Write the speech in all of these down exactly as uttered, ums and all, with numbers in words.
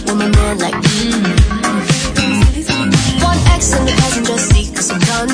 with my man like mm. One X in the passenger seat cause I'm done.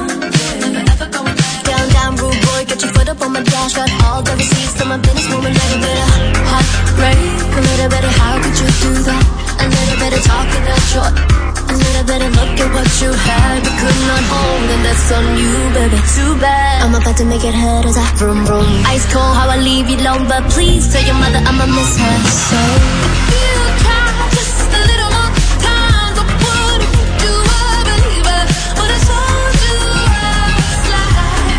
Down, down, rude boy, get your foot up on my dash. Got all the receipts to my business woman. Little bit of heartbreak, a little bit of how could you do that? A little bit of talking that short, a little bit of look at what you had but could not hold, and that's on you, baby. Too bad. I'm about to make it hurt as I vroom vroom. Ice cold how I leave you alone, but please tell your mother I'ma miss her. So if you try just a little more time, I wouldn't make you a believer, but I told you I was like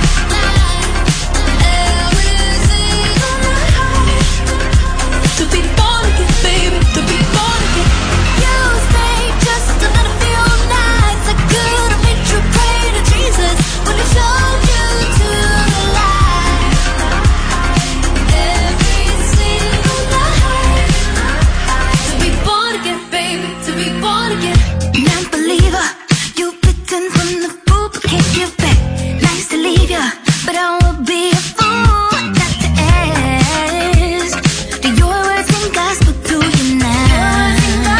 every single night to be born again, baby, to be born again. You stayed just a little few nights. I could have made you pray to Jesus when he showed you to the light. Every single night to be born again, baby, to be born again. Non-believer, you bitten from the food but can't give back. Nice to leave ya, but I won't be a fool not to ask. Do your words and gospel to you now?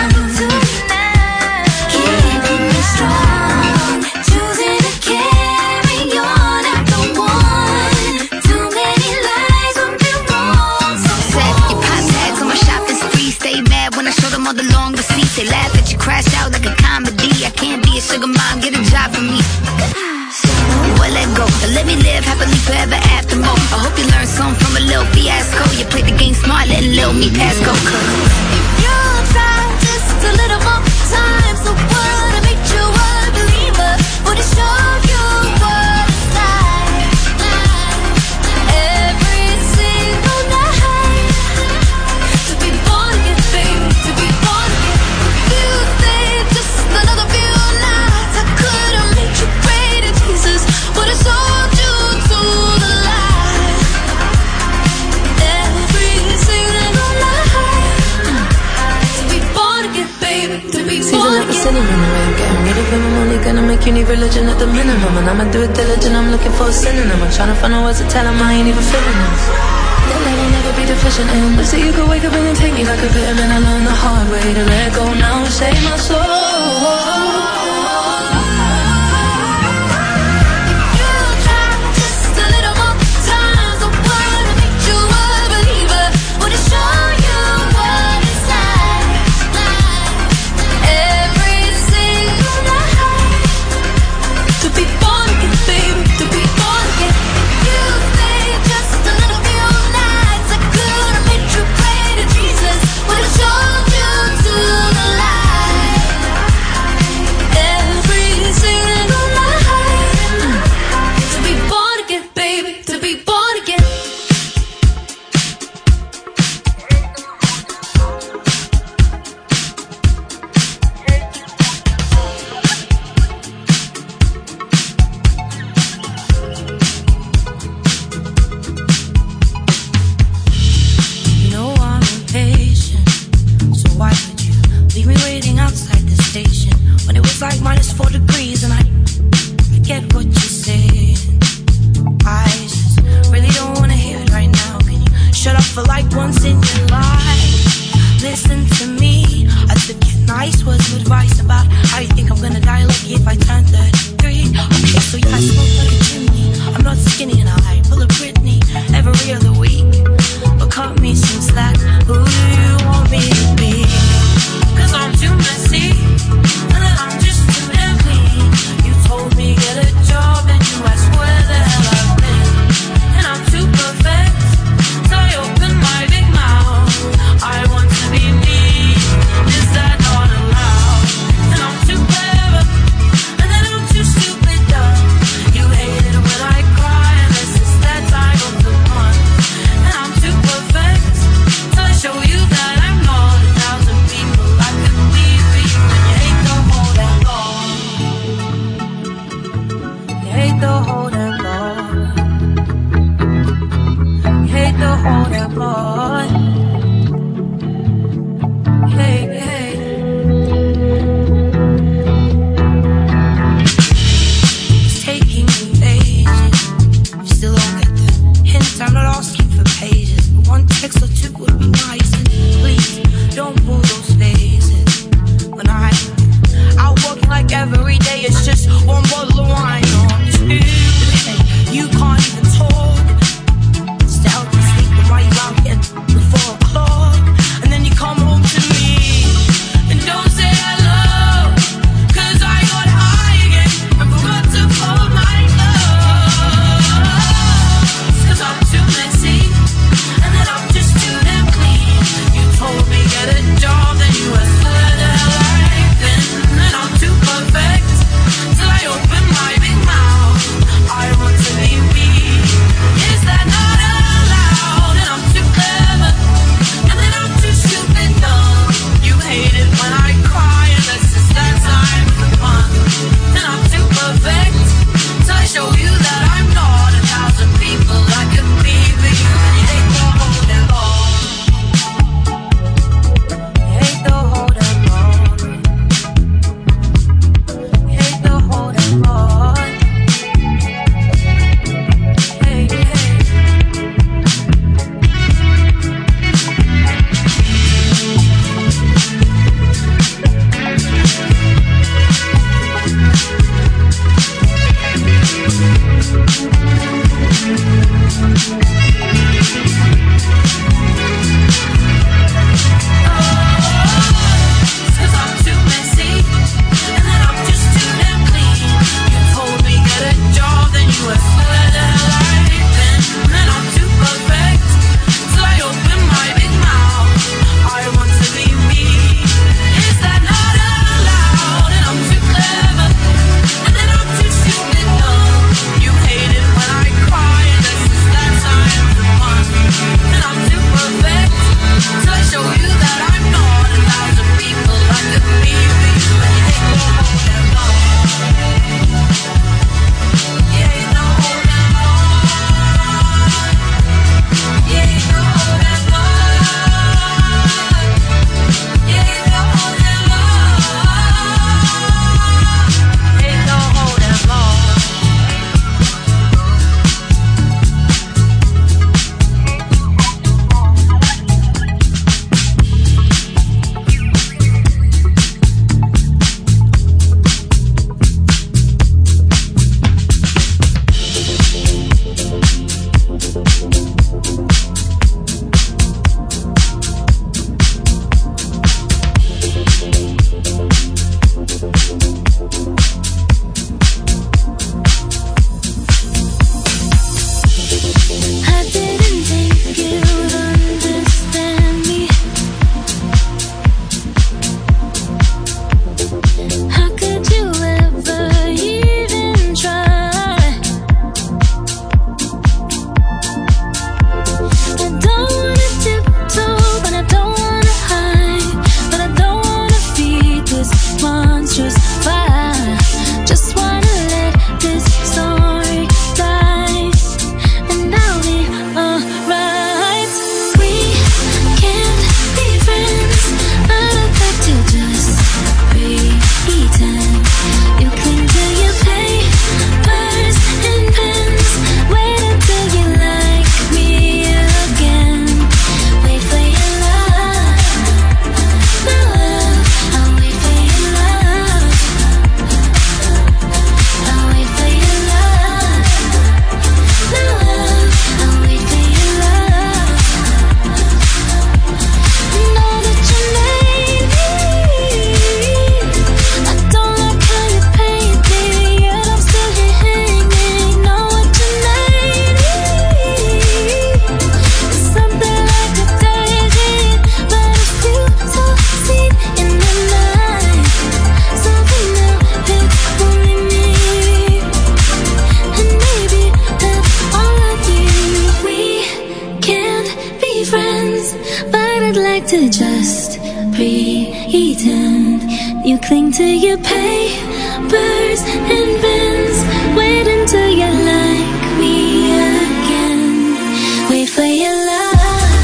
Keeping me strong, choosing to carry on after one. Too many lies would be wrong. So Set your pop tags on my shopping spree. Stay mad when I show them all the long receipts. They laugh at you, crash out like a comedy. I can't be a sugar mom, get a job for me. Well, let go, but let me live happily forever after more. I hope you learned something from a little fiasco. You played the game smart, letting little me pass go. if you try just a little more time, so what? I made you a believer, but it showed you what it's like. Every single night to be born again, baby, to be born again. You stayed just another few nights. I could have made you pray to Jesus, but it showed you to the light. Every single night to be born again, baby, to be Season born like a again. cinnamon, the way I'm getting ready for my money. Gonna make you need religion at the minimum, and I'ma do it diligent. I'm looking for a synonym. I'm trying to find the words to tell 'em I ain't even feeling this. That love will never be deficient in. But so you could wake up and then take me like a vitamin. I learned the hard way to let go now and save my soul. You try just a little more time, so what? I made you a believer, but it showed you what it's like. Every single night to be born again, baby, to be born again. You stayed just a little few nights. I could have made you pray to Jesus, but it showed you to the light. Every single night to be born again, baby, to be born again. You know I'm impatient, so why would you leave me waiting outside the station when it was like minus four degrees and I, I get what you're saying. I just really don't wanna hear it right now. Can you shut up for like once in your life? Listen to me, I took your nice words of advice about how you think I'm gonna die lucky if I turn thirty-three. Okay, so yeah, I smoke like a chimney. I'm not skinny and I pull a Britney every other week, but cut me some slack. Who do you want me to be? Cause I'm too messy, and I'm just too heavy. cling to your papers and pens. Wait until you like me again. Wait for your love.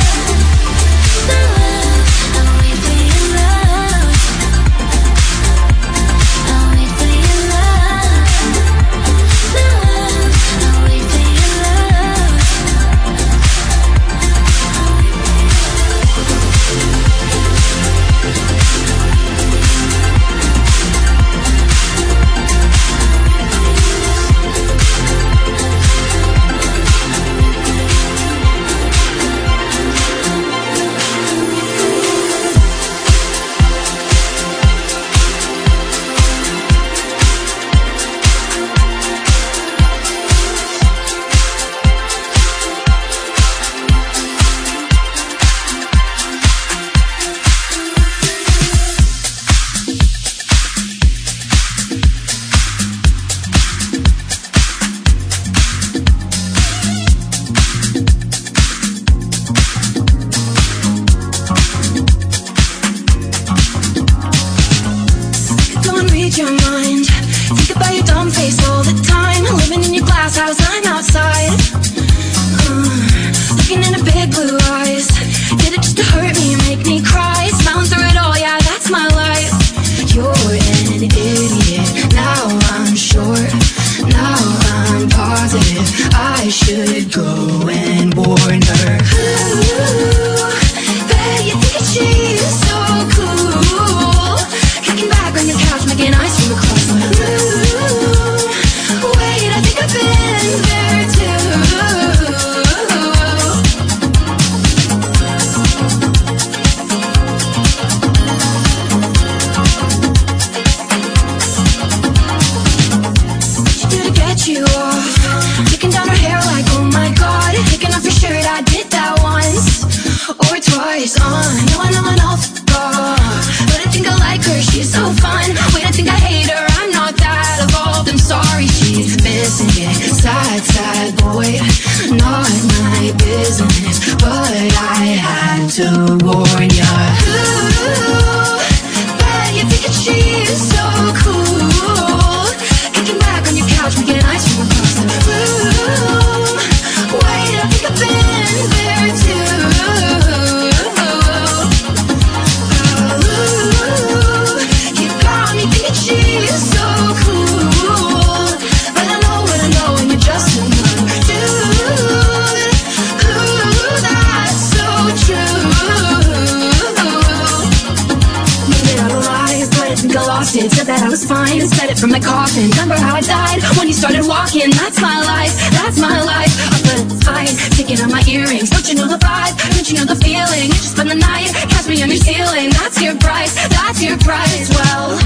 From the coffin, remember how I died when you started walking? That's my life, that's my life. Up at fight, taking out my earrings. Don't you know the vibe? Don't you know the feeling? You just spend the night, catch me on your ceiling. That's your price, that's your price. Well,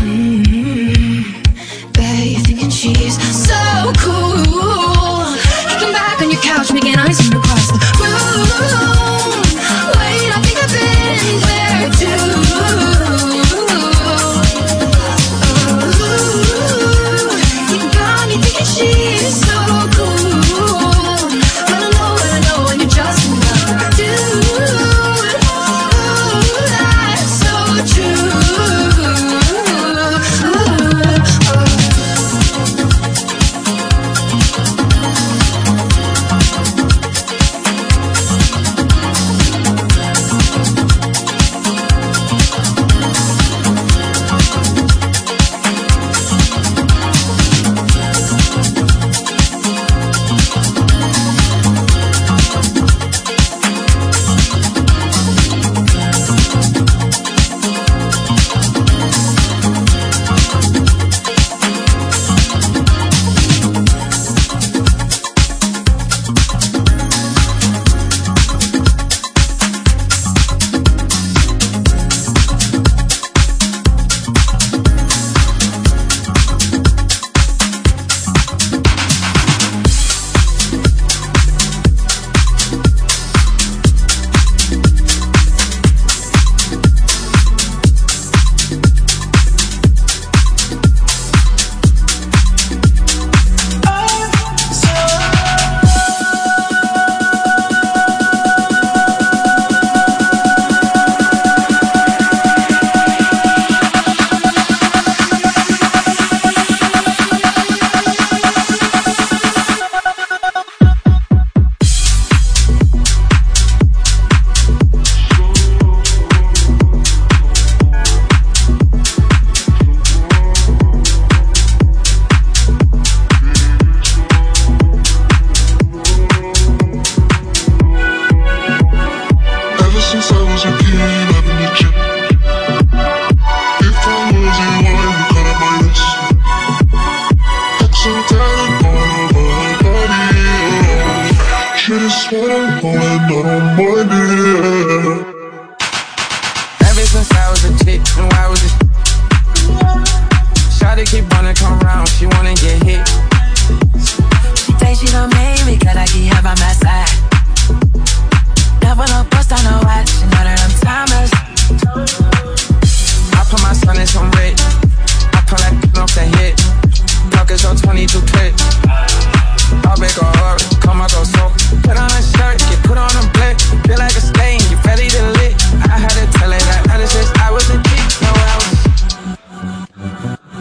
mm-hmm. Bet you're thinking she's so cool. Kicking back on your couch, making ice from across the room. Wait, I think I've been there too. She's so cool, but I know, but I know when you just another dude. Ooh, that's so true.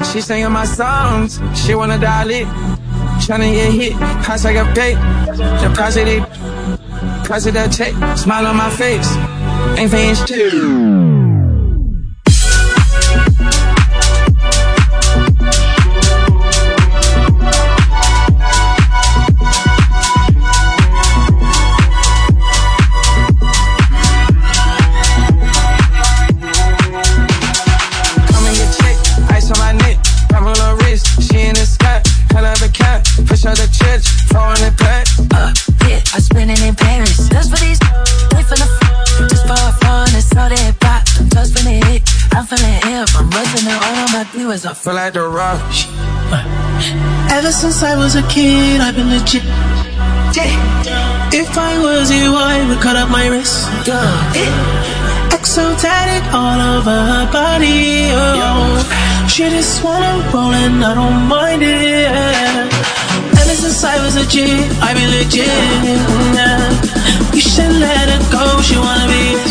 She singing my songs, she wanna dial it. Tryna get hit, price like a pay. The price of the, price of that check. Smile on my face, ain't paying shit. I feel like the rush. Ever since I was a kid, I've been legit. If I was you, I would cut up my wrist. Exotic all over her body. Oh. She just wanna roll and I don't mind it. Ever since I was a G, I've been legit. You should let her go, she wanna be